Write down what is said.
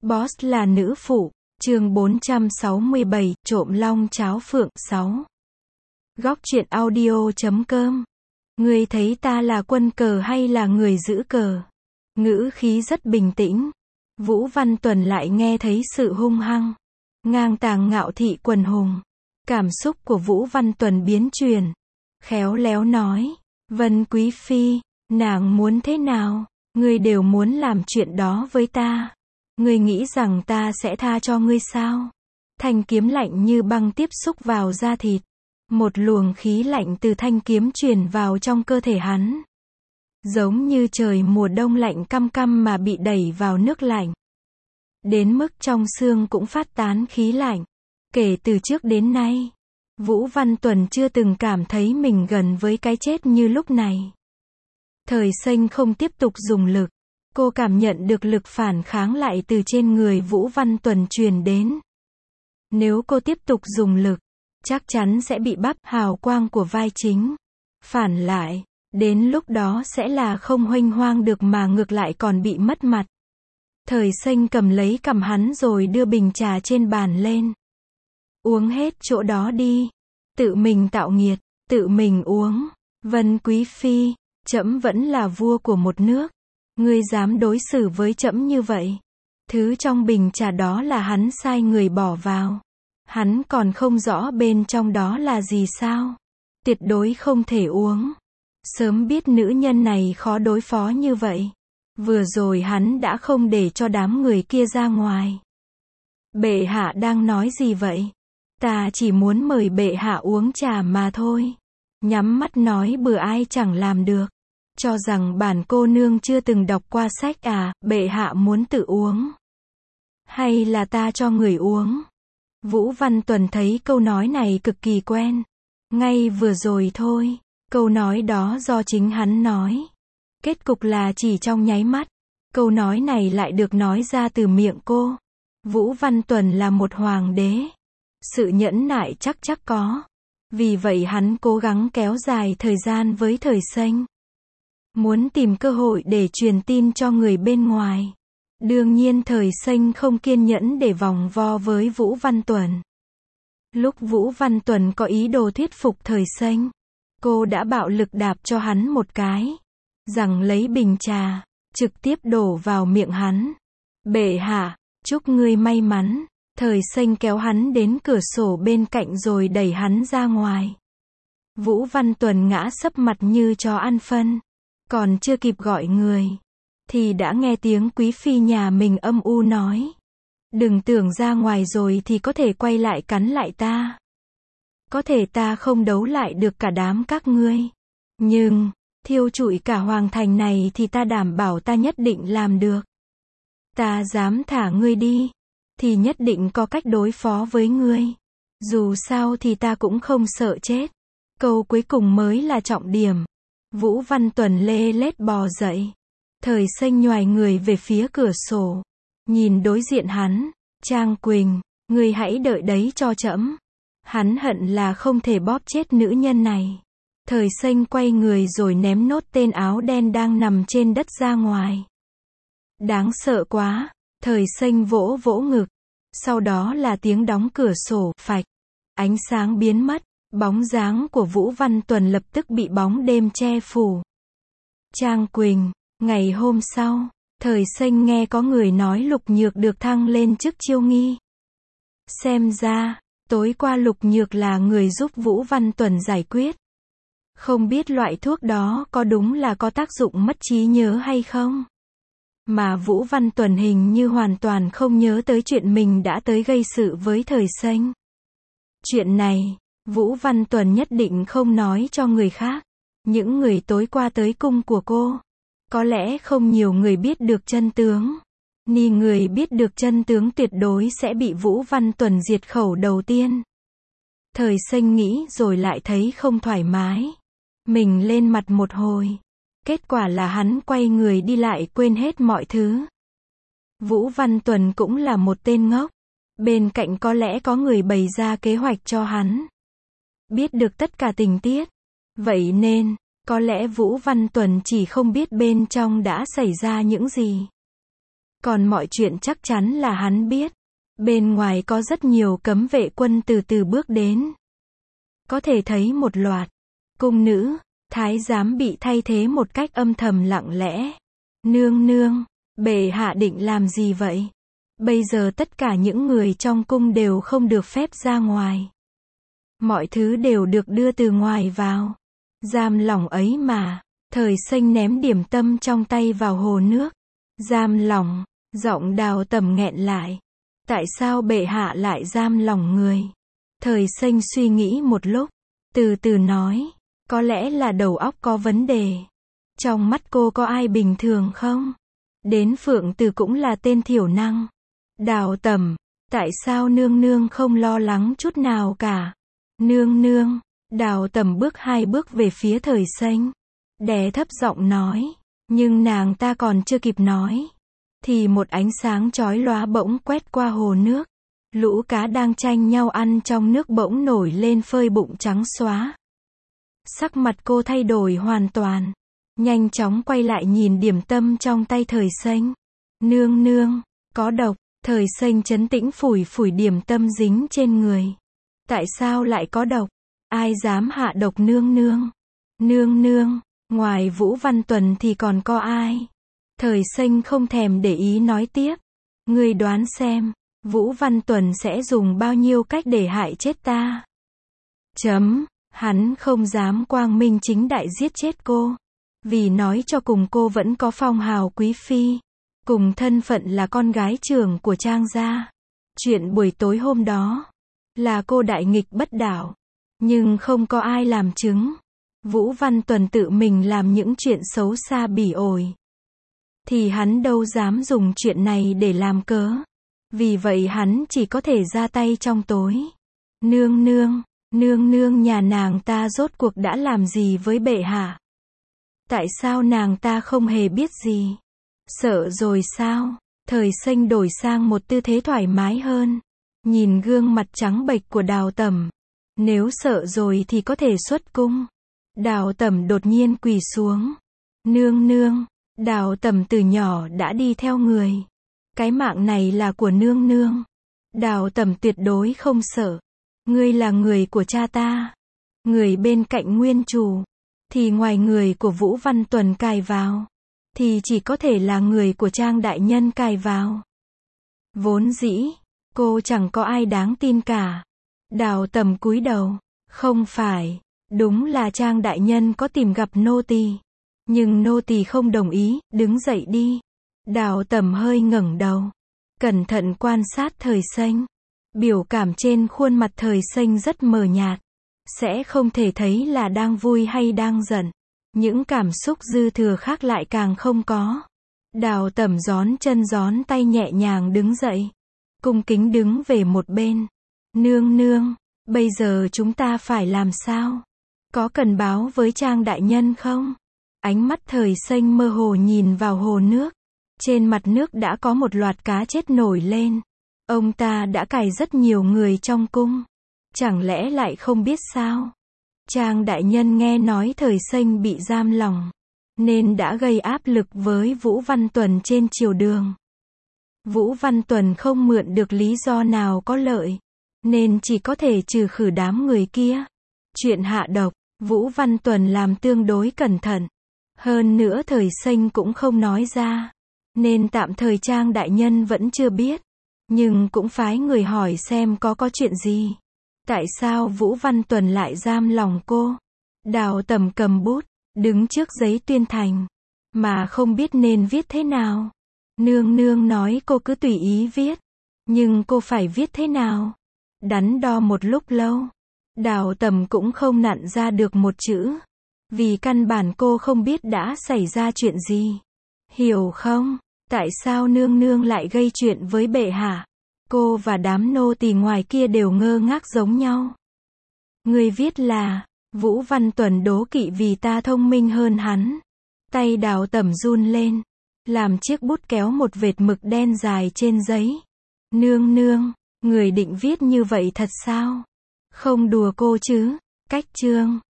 Boss là nữ phụ, chương 467, trộm long cháo phượng 6. Góc truyện audio.com. Ngươi thấy ta là quân cờ hay là người giữ cờ? Ngữ khí rất bình tĩnh. Vũ Văn Tuần lại nghe thấy sự hung hăng, ngang tàng ngạo thị quần hùng. Cảm xúc của Vũ Văn Tuần biến chuyển, khéo léo nói, Vân Quý Phi, nàng muốn thế nào? Ngươi đều muốn làm chuyện đó với ta. Ngươi nghĩ rằng ta sẽ tha cho ngươi sao? Thanh kiếm lạnh như băng tiếp xúc vào da thịt. Một luồng khí lạnh từ thanh kiếm truyền vào trong cơ thể hắn. Giống như trời mùa đông lạnh căm căm mà bị đẩy vào nước lạnh. Đến mức trong xương cũng phát tán khí lạnh. Kể từ trước đến nay, Vũ Văn Tuần chưa từng cảm thấy mình gần với cái chết như lúc này. Thời Xanh không tiếp tục dùng lực. Cô cảm nhận được lực phản kháng lại từ trên người Vũ Văn Tuần truyền đến. Nếu cô tiếp tục dùng lực, chắc chắn sẽ bị bắp hào quang của vai chính. Phản lại, đến lúc đó sẽ là không huênh hoang được mà ngược lại còn bị mất mặt. Thời Xanh cầm lấy cằm hắn rồi đưa bình trà trên bàn lên. Uống hết chỗ đó đi. Tự mình tạo nghiệt, tự mình uống. Vân Quý Phi, trẫm vẫn là vua của một nước. Ngươi dám đối xử với trẫm như vậy? Thứ trong bình trà đó là hắn sai người bỏ vào. Hắn còn không rõ bên trong đó là gì sao? Tuyệt đối không thể uống. Sớm biết nữ nhân này khó đối phó như vậy. Vừa rồi hắn đã không để cho đám người kia ra ngoài. Bệ hạ đang nói gì vậy? Ta chỉ muốn mời bệ hạ uống trà mà thôi. Nhắm mắt nói bừa ai chẳng làm được. Cho rằng bản cô nương chưa từng đọc qua sách à, bệ hạ muốn tự uống. Hay là ta cho người uống? Vũ Văn Tuần thấy câu nói này cực kỳ quen. Ngay vừa rồi thôi, câu nói đó do chính hắn nói. Kết cục là chỉ trong nháy mắt, câu nói này lại được nói ra từ miệng cô. Vũ Văn Tuần là một hoàng đế. Sự nhẫn nại chắc có. Vì vậy hắn cố gắng kéo dài thời gian với Thời Xanh. Muốn tìm cơ hội để truyền tin cho người bên ngoài. Đương nhiên Thời Xanh không kiên nhẫn để vòng vo với Vũ Văn Tuần. Lúc Vũ Văn Tuần có ý đồ thuyết phục Thời Xanh, cô đã bạo lực đạp cho hắn một cái. Rằng lấy bình trà, trực tiếp đổ vào miệng hắn. Bệ hạ, chúc ngươi may mắn. Thời Xanh kéo hắn đến cửa sổ bên cạnh rồi đẩy hắn ra ngoài. Vũ Văn Tuần ngã sấp mặt như chó ăn phân. Còn chưa kịp gọi người, thì đã nghe tiếng Quý Phi nhà mình âm u nói. Đừng tưởng ra ngoài rồi thì có thể quay lại cắn lại ta. Có thể ta không đấu lại được cả đám các ngươi. Nhưng, thiêu trụi cả hoàng thành này thì ta đảm bảo ta nhất định làm được. Ta dám thả ngươi đi, thì nhất định có cách đối phó với ngươi. Dù sao thì ta cũng không sợ chết. Câu cuối cùng mới là trọng điểm. Vũ Văn Tuần lê lết bò dậy. Thời Xanh nhoài người về phía cửa sổ. Nhìn đối diện hắn. Trang Quỳnh, ngươi hãy đợi đấy cho trẫm. Hắn hận là không thể bóp chết nữ nhân này. Thời Xanh quay người rồi ném nốt tên áo đen đang nằm trên đất ra ngoài. Đáng sợ quá. Thời Xanh vỗ vỗ ngực. Sau đó là tiếng đóng cửa sổ, phạch. Ánh sáng biến mất. Bóng dáng của Vũ Văn Tuần lập tức bị bóng đêm che phủ. Trang Quỳnh, ngày hôm sau, Thời Xanh nghe có người nói Lục Nhược được thăng lên chức chiêu nghi. Xem ra, tối qua Lục Nhược là người giúp Vũ Văn Tuần giải quyết. Không biết loại thuốc đó có đúng là có tác dụng mất trí nhớ hay không? Mà Vũ Văn Tuần hình như hoàn toàn không nhớ tới chuyện mình đã tới gây sự với Thời Xanh. Chuyện này, Vũ Văn Tuần nhất định không nói cho người khác. Những người tối qua tới cung của cô. Có lẽ không nhiều người biết được chân tướng. Ni người biết được chân tướng tuyệt đối sẽ bị Vũ Văn Tuần diệt khẩu đầu tiên. Thời Xanh nghĩ rồi lại thấy không thoải mái. Mình lên mặt một hồi. Kết quả là hắn quay người đi lại quên hết mọi thứ. Vũ Văn Tuần cũng là một tên ngốc. Bên cạnh có lẽ có người bày ra kế hoạch cho hắn. Biết được tất cả tình tiết. Vậy nên, có lẽ Vũ Văn Tuần chỉ không biết bên trong đã xảy ra những gì. Còn mọi chuyện chắc chắn là hắn biết. Bên ngoài có rất nhiều cấm vệ quân từ từ bước đến. Có thể thấy một loạt cung nữ, thái giám bị thay thế một cách âm thầm lặng lẽ. Nương nương, bệ hạ định làm gì vậy? Bây giờ tất cả những người trong cung đều không được phép ra ngoài. Mọi thứ đều được đưa từ ngoài vào. Giam lỏng ấy mà. Thời Xanh ném điểm tâm trong tay vào hồ nước. Giam lỏng, giọng Đào Tầm nghẹn lại. Tại sao bệ hạ lại giam lỏng người? Thời Xanh suy nghĩ một lúc, từ từ nói, có lẽ là đầu óc có vấn đề. Trong mắt cô có ai bình thường không? Đến Phượng Từ cũng là tên thiểu năng. Đào Tầm, tại sao nương nương không lo lắng chút nào cả? Nương nương, Đào Tầm bước 2 bước về phía Thời Xanh, đè thấp giọng nói, nhưng nàng ta còn chưa kịp nói, thì một ánh sáng chói lóa bỗng quét qua hồ nước. Lũ cá đang tranh nhau ăn trong nước bỗng nổi lên phơi bụng trắng xóa. Sắc mặt cô thay đổi hoàn toàn, nhanh chóng quay lại nhìn điểm tâm trong tay Thời Xanh. Nương nương, có độc. Thời Xanh trấn tĩnh phủi phủi điểm tâm dính trên người. Tại sao lại có độc? Ai dám hạ độc nương nương? Nương nương, ngoài Vũ Văn Tuần thì còn có ai? Thời Xanh không thèm để ý nói tiếp. Ngươi đoán xem, Vũ Văn Tuần sẽ dùng bao nhiêu cách để hại chết ta? Hắn không dám quang minh chính đại giết chết cô. Vì nói cho cùng cô vẫn có phong hào quý phi. Cùng thân phận là con gái trưởng của Trang gia. Chuyện buổi tối hôm đó là cô đại nghịch bất đạo, nhưng không có ai làm chứng. Vũ Văn Tuần tự mình làm những chuyện xấu xa bỉ ổi, thì hắn đâu dám dùng chuyện này để làm cớ. Vì vậy hắn chỉ có thể ra tay trong tối. Nương nương nhà nàng ta rốt cuộc đã làm gì với bệ hạ? Tại sao nàng ta không hề biết gì? Sợ rồi sao? Thời Xanh đổi sang một tư thế thoải mái hơn, nhìn gương mặt trắng bệch của Đào Tầm. Nếu sợ rồi thì có thể xuất cung. Đào Tầm đột nhiên quỳ xuống. Nương nương, Đào Tầm từ nhỏ đã đi theo người. Cái mạng này là của nương nương. Đào Tầm tuyệt đối không sợ. Ngươi là người của cha ta, người bên cạnh nguyên chủ, thì ngoài người của Vũ Văn Tuần cài vào, thì chỉ có thể là người của Trang đại nhân cài vào. Vốn dĩ, cô chẳng có ai đáng tin cả. Đào Tầm cúi đầu. Không phải, đúng là Trang đại nhân có tìm gặp nô tỳ, nhưng nô tỳ không đồng ý, đứng dậy đi. Đào Tầm hơi ngẩng đầu, cẩn thận quan sát Thời Xanh. Biểu cảm trên khuôn mặt Thời Xanh rất mờ nhạt, sẽ không thể thấy là đang vui hay đang giận. Những cảm xúc dư thừa khác lại càng không có. Đào Tầm gión chân gión tay nhẹ nhàng đứng dậy, cung kính đứng về một bên. Nương nương, bây giờ chúng ta phải làm sao? Có cần báo với Trang đại nhân không? Ánh mắt Thời Xanh mơ hồ nhìn vào hồ nước. Trên mặt nước đã có một loạt cá chết nổi lên. Ông ta đã cài rất nhiều người trong cung. Chẳng lẽ lại không biết sao? Trang đại nhân nghe nói Thời Xanh bị giam lỏng, nên đã gây áp lực với Vũ Văn Tuần trên triều đường. Vũ Văn Tuần không mượn được lý do nào có lợi, nên chỉ có thể trừ khử đám người kia. Chuyện hạ độc, Vũ Văn Tuần làm tương đối cẩn thận. Hơn nữa Thời Xanh cũng không nói ra, nên tạm thời Trang đại nhân vẫn chưa biết. Nhưng cũng phái người hỏi xem có chuyện gì. Tại sao Vũ Văn Tuần lại giam lòng cô? Đào Tầm cầm bút, đứng trước giấy tuyên thành, mà không biết nên viết thế nào. Nương nương nói cô cứ tùy ý viết, nhưng cô phải viết thế nào? Đắn đo một lúc lâu, Đào Tầm cũng không nặn ra được một chữ, vì căn bản cô không biết đã xảy ra chuyện gì. Hiểu không? Tại sao nương nương lại gây chuyện với bệ hạ? Cô và đám nô tỳ ngoài kia đều ngơ ngác giống nhau. Người viết là, Vũ Văn Tuần đố kỵ vì ta thông minh hơn hắn. Tay Đào Tầm run lên, làm chiếc bút kéo một vệt mực đen dài trên giấy. Nương nương, người định viết như vậy thật sao? Không đùa cô chứ? Cách chương